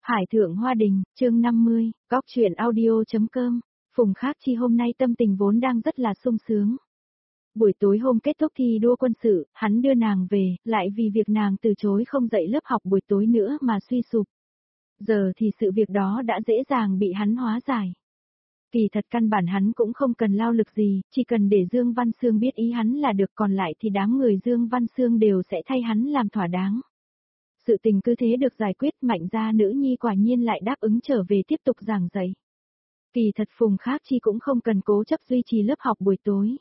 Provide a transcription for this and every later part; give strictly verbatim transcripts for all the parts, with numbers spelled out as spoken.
Hải thượng hoa đình, chương năm mươi, góc truyện audio.com, Phùng Khác Chi hôm nay tâm tình vốn đang rất là sung sướng. Buổi tối hôm kết thúc thi đua quân sự, hắn đưa nàng về, lại vì việc nàng từ chối không dạy lớp học buổi tối nữa mà suy sụp. Giờ thì sự việc đó đã dễ dàng bị hắn hóa giải. Kỳ thật căn bản hắn cũng không cần lao lực gì, chỉ cần để Dương Văn Sương biết ý hắn là được, còn lại thì đám người Dương Văn Sương đều sẽ thay hắn làm thỏa đáng. Sự tình cứ thế được giải quyết, Mạnh gia nữ nhi quả nhiên lại đáp ứng trở về tiếp tục giảng dạy. Kỳ thật Phùng Khác Chi cũng không cần cố chấp duy trì lớp học buổi tối.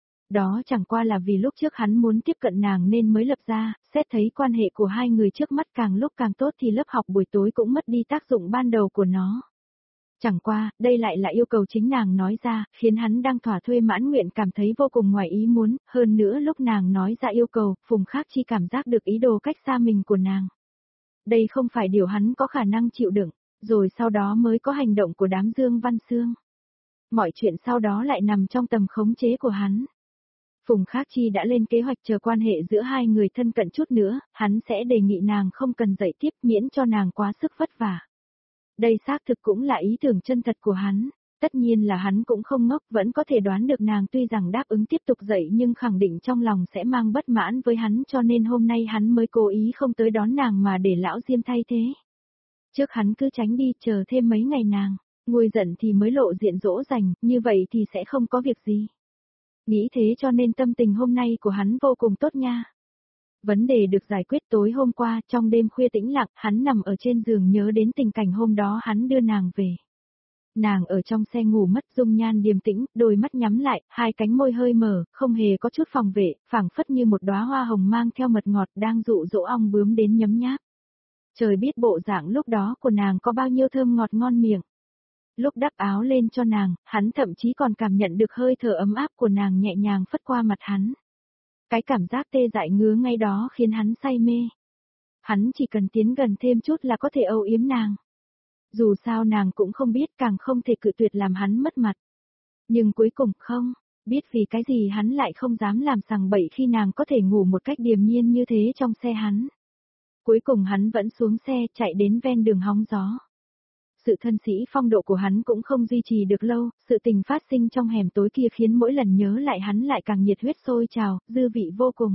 Đó chẳng qua là vì lúc trước hắn muốn tiếp cận nàng nên mới lập ra, xét thấy quan hệ của hai người trước mắt càng lúc càng tốt thì lớp học buổi tối cũng mất đi tác dụng ban đầu của nó. Chẳng qua, đây lại là yêu cầu chính nàng nói ra, khiến hắn đang thỏa thuê mãn nguyện cảm thấy vô cùng ngoài ý muốn, hơn nữa lúc nàng nói ra yêu cầu, Phùng Khác Chi cảm giác được ý đồ cách xa mình của nàng. Đây không phải điều hắn có khả năng chịu đựng, rồi sau đó mới có hành động của đám Dương Văn Sương. Mọi chuyện sau đó lại nằm trong tầm khống chế của hắn. Phùng Khác Chi đã lên kế hoạch chờ quan hệ giữa hai người thân cận chút nữa, hắn sẽ đề nghị nàng không cần dạy tiếp miễn cho nàng quá sức vất vả. Đây xác thực cũng là ý tưởng chân thật của hắn, tất nhiên là hắn cũng không ngốc, vẫn có thể đoán được nàng tuy rằng đáp ứng tiếp tục dạy nhưng khẳng định trong lòng sẽ mang bất mãn với hắn, cho nên hôm nay hắn mới cố ý không tới đón nàng mà để lão Diêm thay thế. Trước hắn cứ tránh đi chờ thêm mấy ngày nàng, nguôi giận thì mới lộ diện dỗ dành, như vậy thì sẽ không có việc gì. Nghĩ thế cho nên tâm tình hôm nay của hắn vô cùng tốt nha. Vấn đề được giải quyết tối hôm qua, trong đêm khuya tĩnh lặng, hắn nằm ở trên giường nhớ đến tình cảnh hôm đó hắn đưa nàng về. Nàng ở trong xe ngủ mất, dung nhan điềm tĩnh, đôi mắt nhắm lại, hai cánh môi hơi mở, không hề có chút phòng vệ, phảng phất như một đóa hoa hồng mang theo mật ngọt đang dụ dỗ ong bướm đến nhấm nháp. Trời biết bộ dạng lúc đó của nàng có bao nhiêu thơm ngọt ngon miệng. Lúc đắp áo lên cho nàng, hắn thậm chí còn cảm nhận được hơi thở ấm áp của nàng nhẹ nhàng phất qua mặt hắn. Cái cảm giác tê dại ngứa ngay đó khiến hắn say mê. Hắn chỉ cần tiến gần thêm chút là có thể âu yếm nàng. Dù sao nàng cũng không biết, càng không thể cự tuyệt làm hắn mất mặt. Nhưng cuối cùng không, biết vì cái gì hắn lại không dám làm sằng bậy khi nàng có thể ngủ một cách điềm nhiên như thế trong xe hắn. Cuối cùng hắn vẫn xuống xe chạy đến ven đường hóng gió. Sự thân sĩ phong độ của hắn cũng không duy trì được lâu, sự tình phát sinh trong hẻm tối kia khiến mỗi lần nhớ lại hắn lại càng nhiệt huyết sôi trào, dư vị vô cùng.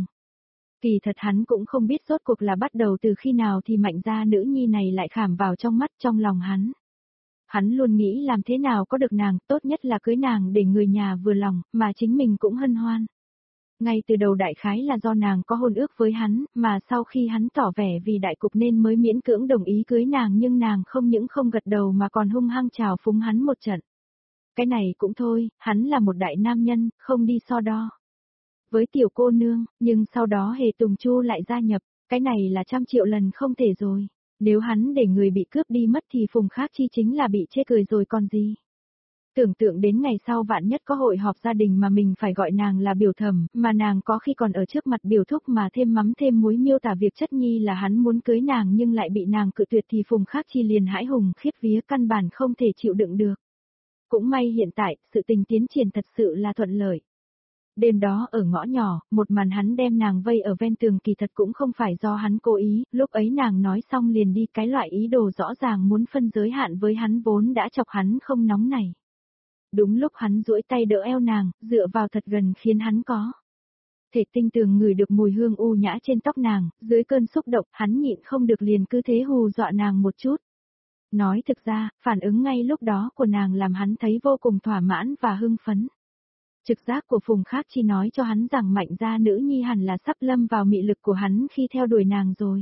Kỳ thật hắn cũng không biết rốt cuộc là bắt đầu từ khi nào thì Mạnh gia nữ nhi này lại khảm vào trong mắt trong lòng hắn. Hắn luôn nghĩ làm thế nào có được nàng, tốt nhất là cưới nàng để người nhà vừa lòng, mà chính mình cũng hân hoan. Ngay từ đầu đại khái là do nàng có hôn ước với hắn, mà sau khi hắn tỏ vẻ vì đại cục nên mới miễn cưỡng đồng ý cưới nàng, nhưng nàng không những không gật đầu mà còn hung hăng chào phúng hắn một trận. Cái này cũng thôi, hắn là một đại nam nhân, không đi so đo với tiểu cô nương, nhưng sau đó Hề Tùng Chu lại gia nhập, cái này là trăm triệu lần không thể rồi. Nếu hắn để người bị cướp đi mất thì Phùng Khác Chi chính là bị chê cười rồi còn gì. Tưởng tượng đến ngày sau vạn nhất có hội họp gia đình mà mình phải gọi nàng là biểu thẩm, mà nàng có khi còn ở trước mặt biểu thúc mà thêm mắm thêm muối miêu tả việc chất nhi là hắn muốn cưới nàng nhưng lại bị nàng cự tuyệt thì Phùng Khác Chi liền hãi hùng khiếp vía, căn bản không thể chịu đựng được. Cũng may hiện tại, sự tình tiến triển thật sự là thuận lợi. Đêm đó ở ngõ nhỏ, một màn hắn đem nàng vây ở ven tường kỳ thật cũng không phải do hắn cố ý, lúc ấy nàng nói xong liền đi, cái loại ý đồ rõ ràng muốn phân giới hạn với hắn vốn đã chọc hắn không nóng này. Đúng lúc hắn duỗi tay đỡ eo nàng, dựa vào thật gần khiến hắn có thể tinh tường ngửi được mùi hương u nhã trên tóc nàng, dưới cơn xúc động hắn nhịn không được liền cứ thế hù dọa nàng một chút. Nói thực ra, phản ứng ngay lúc đó của nàng làm hắn thấy vô cùng thỏa mãn và hưng phấn. Trực giác của Phùng Khác Chi nói cho hắn rằng Mạnh gia nữ nhi hẳn là sắp lâm vào mị lực của hắn khi theo đuổi nàng rồi.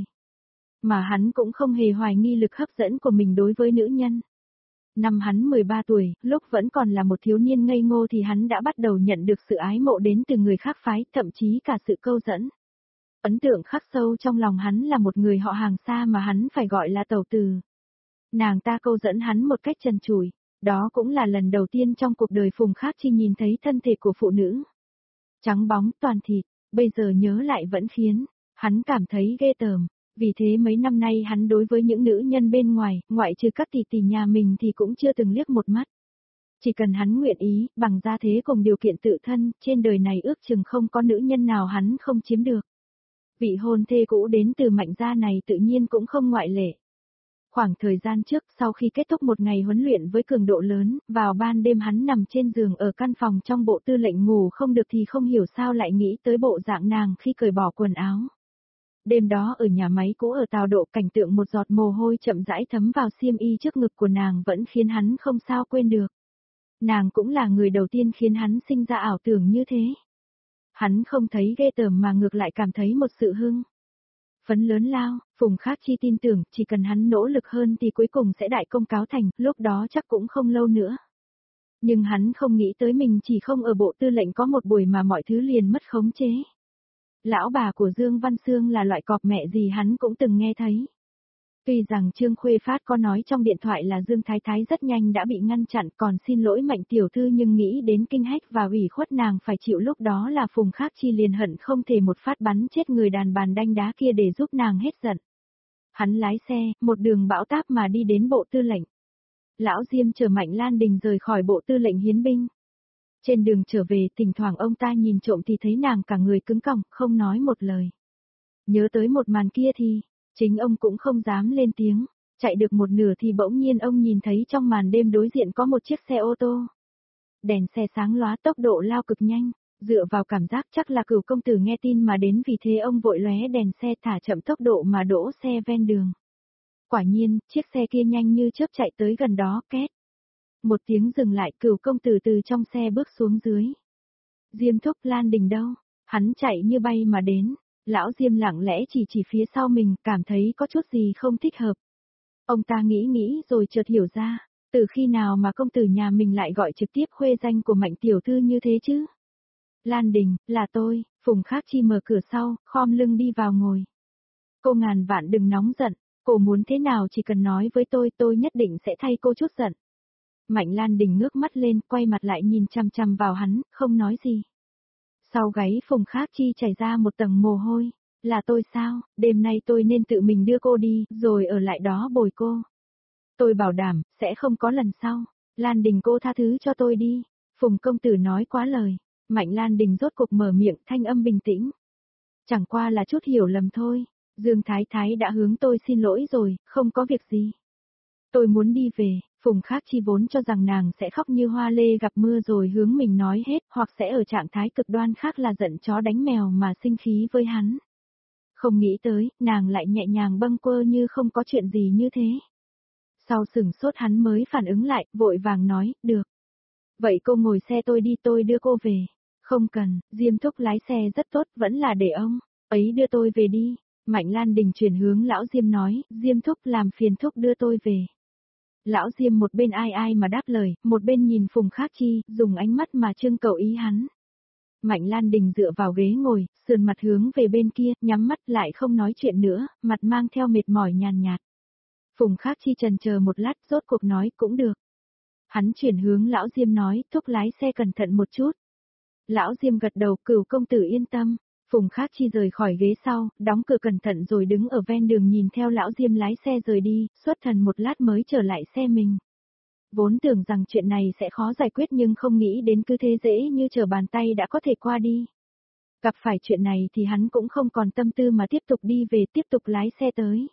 Mà hắn cũng không hề hoài nghi lực hấp dẫn của mình đối với nữ nhân. Năm hắn mười ba tuổi, lúc vẫn còn là một thiếu niên ngây ngô thì hắn đã bắt đầu nhận được sự ái mộ đến từ người khác phái, thậm chí cả sự câu dẫn. Ấn tượng khắc sâu trong lòng hắn là một người họ hàng xa mà hắn phải gọi là tẩu từ. Nàng ta câu dẫn hắn một cách trần trụi, đó cũng là lần đầu tiên trong cuộc đời Phùng Khác Chi nhìn thấy thân thể của phụ nữ. Trắng bóng toàn thịt, bây giờ nhớ lại vẫn khiến hắn cảm thấy ghê tởm. Vì thế mấy năm nay hắn đối với những nữ nhân bên ngoài, ngoại trừ các tỷ tỷ nhà mình thì cũng chưa từng liếc một mắt. Chỉ cần hắn nguyện ý, bằng gia thế cùng điều kiện tự thân, trên đời này ước chừng không có nữ nhân nào hắn không chiếm được. Vị hôn thê cũ đến từ Mạnh gia này tự nhiên cũng không ngoại lệ. Khoảng thời gian trước, sau khi kết thúc một ngày huấn luyện với cường độ lớn, vào ban đêm hắn nằm trên giường ở căn phòng trong bộ tư lệnh ngủ không được thì không hiểu sao lại nghĩ tới bộ dạng nàng khi cởi bỏ quần áo. Đêm đó ở nhà máy cũ ở Tào Độ, cảnh tượng một giọt mồ hôi chậm rãi thấm vào xiêm y trước ngực của nàng vẫn khiến hắn không sao quên được. Nàng cũng là người đầu tiên khiến hắn sinh ra ảo tưởng như thế. Hắn không thấy ghê tởm mà ngược lại cảm thấy một sự hưng phấn lớn lao. Phùng Khác Chi tin tưởng chỉ cần hắn nỗ lực hơn thì cuối cùng sẽ đại công cáo thành, lúc đó chắc cũng không lâu nữa. Nhưng hắn không nghĩ tới mình chỉ không ở bộ tư lệnh có một buổi mà mọi thứ liền mất khống chế. Lão bà của Dương Văn Xương là loại cọp mẹ gì hắn cũng từng nghe thấy. Tuy rằng Trương Khuê Phát có nói trong điện thoại là Dương Thái Thái rất nhanh đã bị ngăn chặn còn xin lỗi Mạnh tiểu thư, nhưng nghĩ đến kinh hách và ủy khuất nàng phải chịu lúc đó là Phùng Khác Chi liền hận không thể một phát bắn chết người đàn bàn đanh đá kia để giúp nàng hết giận. Hắn lái xe, một đường bão táp mà đi đến bộ tư lệnh. Lão Diêm chở Mạnh Lan Đình rời khỏi bộ tư lệnh hiến binh. Trên đường trở về, thỉnh thoảng ông ta nhìn trộm thì thấy nàng cả người cứng còng, không nói một lời. Nhớ tới một màn kia thì, chính ông cũng không dám lên tiếng. Chạy được một nửa thì bỗng nhiên ông nhìn thấy trong màn đêm đối diện có một chiếc xe ô tô. Đèn xe sáng lóa, tốc độ lao cực nhanh, dựa vào cảm giác chắc là Cửu công tử nghe tin mà đến, vì thế ông vội lóe đèn xe thả chậm tốc độ mà đỗ xe ven đường. Quả nhiên, chiếc xe kia nhanh như chớp chạy tới gần đó, két. Một tiếng dừng lại, Cửu công tử từ trong xe bước xuống dưới. Diêm thúc, Lan Đình đâu? Hắn chạy như bay mà đến. Lão Diêm lặng lẽ chỉ chỉ phía sau mình, cảm thấy có chút gì không thích hợp. Ông ta nghĩ nghĩ rồi chợt hiểu ra, từ khi nào mà công tử nhà mình lại gọi trực tiếp khuê danh của Mạnh tiểu thư như thế chứ? Lan Đình, là tôi. Phùng Khác Chi mở cửa sau, khom lưng đi vào ngồi. Cô ngàn vạn đừng nóng giận, cô muốn thế nào chỉ cần nói với tôi, tôi nhất định sẽ thay cô chút giận. Mạnh Lan Đình ngước mắt lên, quay mặt lại nhìn chăm chăm vào hắn, không nói gì. Sau gáy Phùng Khác Chi chảy ra một tầng mồ hôi. Là tôi sao, đêm nay tôi nên tự mình đưa cô đi, rồi ở lại đó bồi cô. Tôi bảo đảm, sẽ không có lần sau. Lan Đình, cô tha thứ cho tôi đi. Phùng công tử nói quá lời. Mạnh Lan Đình rốt cục mở miệng, thanh âm bình tĩnh. Chẳng qua là chút hiểu lầm thôi. Dương Thái Thái đã hướng tôi xin lỗi rồi, không có việc gì. Tôi muốn đi về. Phùng Khác Chi vốn cho rằng nàng sẽ khóc như hoa lê gặp mưa rồi hướng mình nói hết, hoặc sẽ ở trạng thái cực đoan khác là giận chó đánh mèo mà sinh khí với hắn. Không nghĩ tới, nàng lại nhẹ nhàng bâng quơ như không có chuyện gì như thế. Sau sừng sốt hắn mới phản ứng lại, vội vàng nói, được. Vậy cô ngồi xe tôi đi, tôi đưa cô về. Không cần, Diêm thúc lái xe rất tốt, vẫn là để ông ấy đưa tôi về đi. Mạnh Lan Đình chuyển hướng lão Diêm nói, Diêm thúc làm phiền thúc đưa tôi về. Lão Diêm một bên ai ai mà đáp lời, một bên nhìn Phùng Khác Chi, dùng ánh mắt mà trưng cầu ý hắn. Mạnh Lan Đình dựa vào ghế ngồi, sườn mặt hướng về bên kia, nhắm mắt lại không nói chuyện nữa, mặt mang theo mệt mỏi nhàn nhạt. Phùng Khác Chi trần chờ một lát, rốt cuộc nói cũng được. Hắn chuyển hướng lão Diêm nói, thúc lái xe cẩn thận một chút. Lão Diêm gật đầu, Cửu công tử yên tâm. Phùng Khác Chi rời khỏi ghế sau, đóng cửa cẩn thận rồi đứng ở ven đường nhìn theo lão Diêm lái xe rời đi, xuất thần một lát mới trở lại xe mình. Vốn tưởng rằng chuyện này sẽ khó giải quyết nhưng không nghĩ đến cứ thế dễ như trở bàn tay đã có thể qua đi. Gặp phải chuyện này thì hắn cũng không còn tâm tư mà tiếp tục đi về, tiếp tục lái xe tới.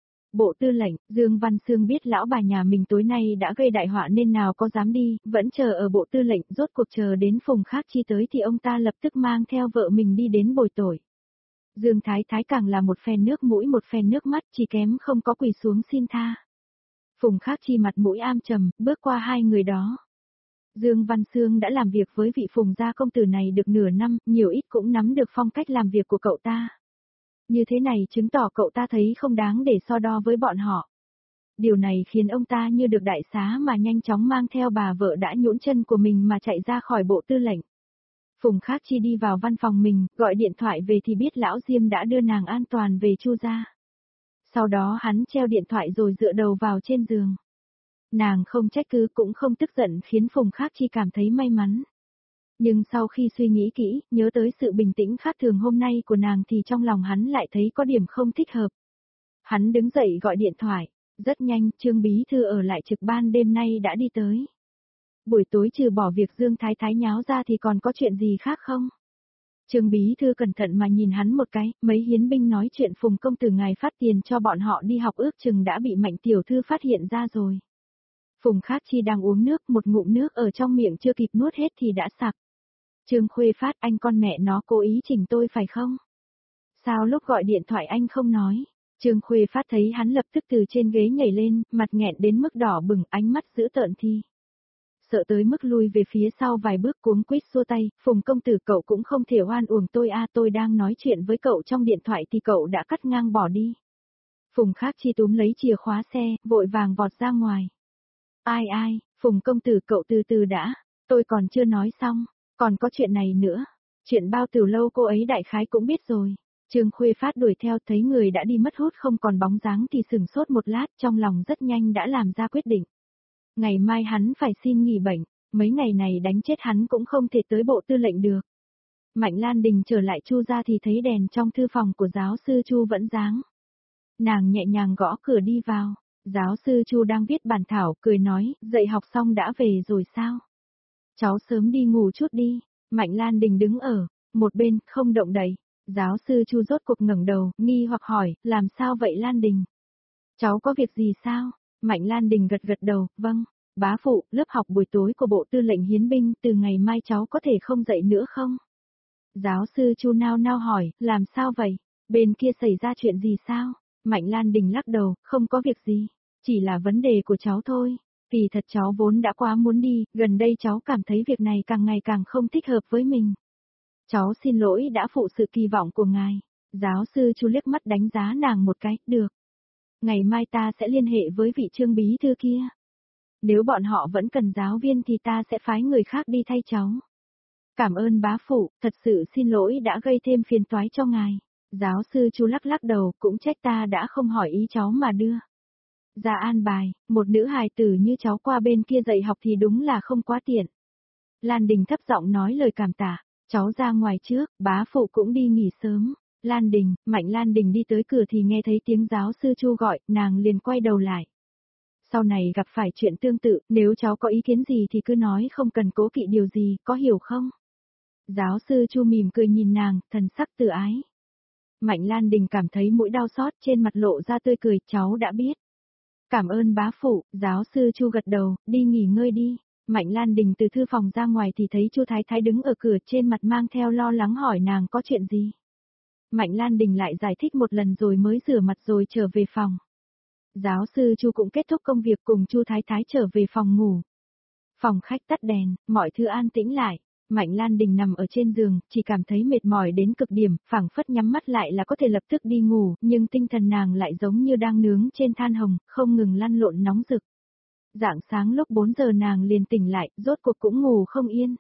Bộ tư lệnh, Dương Văn Xương biết lão bà nhà mình tối nay đã gây đại họa nên nào có dám đi, vẫn chờ ở bộ tư lệnh, rốt cuộc chờ đến Phùng Khác Chi tới thì ông ta lập tức mang theo vợ mình đi đến bồi tội. Dương Thái Thái càng là một phen nước mũi một phen nước mắt, chỉ kém không có quỳ xuống xin tha. Phùng Khác Chi mặt mũi am trầm, bước qua hai người đó. Dương Văn Xương đã làm việc với vị Phùng gia công tử này được nửa năm, nhiều ít cũng nắm được phong cách làm việc của cậu ta. Như thế này chứng tỏ cậu ta thấy không đáng để so đo với bọn họ. Điều này khiến ông ta như được đại xá mà nhanh chóng mang theo bà vợ đã nhũn chân của mình mà chạy ra khỏi bộ tư lệnh. Phùng Khác Chi đi vào văn phòng mình, gọi điện thoại về thì biết lão Diêm đã đưa nàng an toàn về Chu gia. Sau đó hắn treo điện thoại rồi dựa đầu vào trên giường. Nàng không trách cứ cũng không tức giận khiến Phùng Khác Chi cảm thấy may mắn. Nhưng sau khi suy nghĩ kỹ, nhớ tới sự bình tĩnh khác thường hôm nay của nàng thì trong lòng hắn lại thấy có điểm không thích hợp. Hắn đứng dậy gọi điện thoại. Rất nhanh, Trương Bí Thư ở lại trực ban đêm nay đã đi tới. Buổi tối trừ bỏ việc Dương Thái Thái nháo ra thì còn có chuyện gì khác không? Trương bí thư cẩn thận mà nhìn hắn một cái, mấy hiến binh nói chuyện Phùng công tử ngài phát tiền cho bọn họ đi học ước chừng đã bị Mạnh tiểu thư phát hiện ra rồi. Phùng Khác Chi đang uống nước, một ngụm nước ở trong miệng chưa kịp nuốt hết thì đã sặc. Trương Khuê Phát, anh con mẹ nó cố ý chỉnh tôi phải không? Sao lúc gọi điện thoại anh không nói? Trương Khuê Phát thấy hắn lập tức từ trên ghế nhảy lên, mặt nghẹn đến mức đỏ bừng, ánh mắt dữ tợn thi. Sợ tới mức lui về phía sau vài bước cuống quýt xua tay, Phùng công tử cậu cũng không thể oan uổng tôi a, tôi đang nói chuyện với cậu trong điện thoại thì cậu đã cắt ngang bỏ đi. Phùng Khác Chi túm lấy chìa khóa xe, vội vàng vọt ra ngoài. Ai ai, Phùng công tử cậu từ từ đã, tôi còn chưa nói xong, còn có chuyện này nữa. Chuyện bao từ lâu cô ấy đại khái cũng biết rồi. Trương Khuê Phát đuổi theo thấy người đã đi mất hút không còn bóng dáng thì sừng sốt một lát, trong lòng rất nhanh đã làm ra quyết định. Ngày mai hắn phải xin nghỉ bệnh, mấy ngày này đánh chết hắn cũng không thể tới bộ tư lệnh được. Mạnh Lan Đình trở lại Chu ra thì thấy đèn trong thư phòng của giáo sư Chu vẫn sáng. Nàng nhẹ nhàng gõ cửa đi vào, giáo sư Chu đang viết bản thảo, cười nói, dạy học xong đã về rồi sao? Cháu sớm đi ngủ chút đi. Mạnh Lan Đình đứng ở một bên, không động đậy. Giáo sư Chu rốt cuộc ngẩng đầu, nghi hoặc hỏi, làm sao vậy Lan Đình? Cháu có việc gì sao? Mạnh Lan Đình gật gật đầu, vâng. Bá phụ, lớp học buổi tối của Bộ Tư lệnh Hiến binh, từ ngày mai cháu có thể không dạy nữa không? Giáo sư Chu nao nao hỏi, làm sao vậy? Bên kia xảy ra chuyện gì sao? Mạnh Lan Đình lắc đầu, không có việc gì. Chỉ là vấn đề của cháu thôi. Kỳ thật cháu vốn đã quá muốn đi, gần đây cháu cảm thấy việc này càng ngày càng không thích hợp với mình. Cháu xin lỗi đã phụ sự kỳ vọng của ngài. Giáo sư Chu liếc mắt đánh giá nàng một cái, được. Ngày mai ta sẽ liên hệ với vị Trương bí thư kia. Nếu bọn họ vẫn cần giáo viên thì ta sẽ phái người khác đi thay cháu. Cảm ơn bá phụ, thật sự xin lỗi đã gây thêm phiền toái cho ngài. Giáo sư Chu lắc lắc đầu, cũng trách ta đã không hỏi ý cháu mà đưa ra an bài, một nữ hài tử như cháu qua bên kia dạy học thì đúng là không quá tiện. Lan Đình thấp giọng nói lời cảm tạ, cháu ra ngoài trước, bá phụ cũng đi nghỉ sớm. Lan Đình, Mạnh Lan Đình đi tới cửa thì nghe thấy tiếng giáo sư Chu gọi, nàng liền quay đầu lại. Sau này gặp phải chuyện tương tự, nếu cháu có ý kiến gì thì cứ nói, không cần cố kỵ điều gì, có hiểu không? Giáo sư Chu mỉm cười nhìn nàng, thần sắc từ ái. Mạnh Lan Đình cảm thấy mũi đau xót, trên mặt lộ ra tươi cười, cháu đã biết. Cảm ơn bá phụ, giáo sư Chu gật đầu, đi nghỉ ngơi đi. Mạnh Lan Đình từ thư phòng ra ngoài thì thấy Chu Thái Thái đứng ở cửa, trên mặt mang theo lo lắng hỏi nàng có chuyện gì. Mạnh Lan Đình lại giải thích một lần rồi mới rửa mặt rồi trở về phòng. Giáo sư Chu cũng kết thúc công việc cùng Chu Thái Thái trở về phòng ngủ. Phòng khách tắt đèn, mọi thứ an tĩnh lại. Mạnh Lan Đình nằm ở trên giường, chỉ cảm thấy mệt mỏi đến cực điểm, phảng phất nhắm mắt lại là có thể lập tức đi ngủ, nhưng tinh thần nàng lại giống như đang nướng trên than hồng, không ngừng lăn lộn nóng rực. Rạng sáng lúc bốn giờ nàng liền tỉnh lại, rốt cuộc cũng ngủ không yên.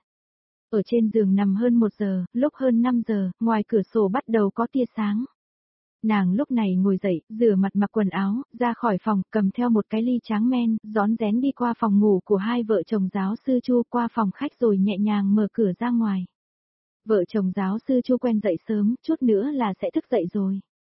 Ở trên giường nằm hơn một giờ, lúc hơn năm giờ, ngoài cửa sổ bắt đầu có tia sáng. Nàng lúc này ngồi dậy, rửa mặt mặc quần áo, ra khỏi phòng, cầm theo một cái ly tráng men, rón rén đi qua phòng ngủ của hai vợ chồng giáo sư Chu, qua phòng khách rồi nhẹ nhàng mở cửa ra ngoài. Vợ chồng giáo sư Chu quen dậy sớm, chút nữa là sẽ thức dậy rồi.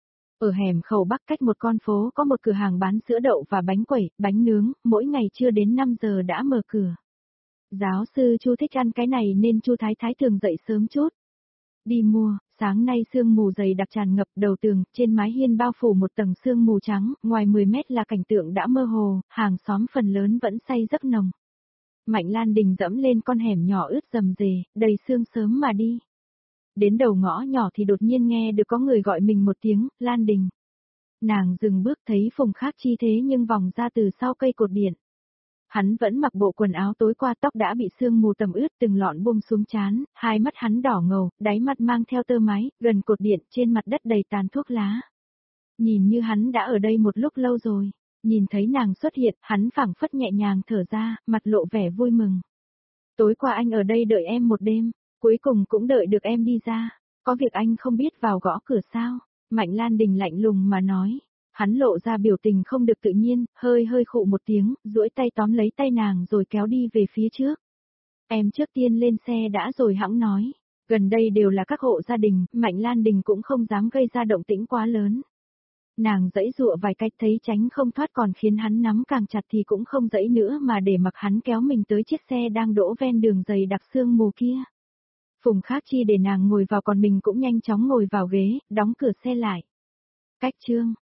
Ở hẻm Khẩu Bắc cách một con phố có một cửa hàng bán sữa đậu và bánh quẩy, bánh nướng, mỗi ngày chưa đến năm giờ đã mở cửa. Giáo sư Chu thích ăn cái này nên Chu Thái Thái thường dậy sớm chút. Đi mua, sáng nay sương mù dày đặc tràn ngập đầu tường, trên mái hiên bao phủ một tầng sương mù trắng, ngoài mười mét là cảnh tượng đã mơ hồ, hàng xóm phần lớn vẫn say giấc nồng. Mạnh Lan Đình dẫm lên con hẻm nhỏ ướt rầm rề, đầy sương sớm mà đi. Đến đầu ngõ nhỏ thì đột nhiên nghe được có người gọi mình một tiếng, Lan Đình. Nàng dừng bước thấy Phùng Khác Chi thế nhưng vòng ra từ sau cây cột điện. Hắn vẫn mặc bộ quần áo tối qua, tóc đã bị sương mù tầm ướt từng lọn buông xuống trán, hai mắt hắn đỏ ngầu, đáy mắt mang theo tơ máy, gần cột điện, trên mặt đất đầy tàn thuốc lá. Nhìn như hắn đã ở đây một lúc lâu rồi, nhìn thấy nàng xuất hiện, hắn phảng phất nhẹ nhàng thở ra, mặt lộ vẻ vui mừng. Tối qua anh ở đây đợi em một đêm, cuối cùng cũng đợi được em đi ra, có việc anh không biết vào gõ cửa sao? Mạnh Lan Đình lạnh lùng mà nói. Hắn lộ ra biểu tình không được tự nhiên, hơi hơi khụ một tiếng, duỗi tay tóm lấy tay nàng rồi kéo đi về phía trước. Em trước tiên lên xe đã rồi hẵng nói. Gần đây đều là các hộ gia đình, Mạnh Lan Đình cũng không dám gây ra động tĩnh quá lớn. Nàng giãy giụa vài cách thấy tránh không thoát còn khiến hắn nắm càng chặt thì cũng không giãy nữa mà để mặc hắn kéo mình tới chiếc xe đang đỗ ven đường dày đặc sương mù kia. Phùng Khác Chi để nàng ngồi vào còn mình cũng nhanh chóng ngồi vào ghế, đóng cửa xe lại. Cách chương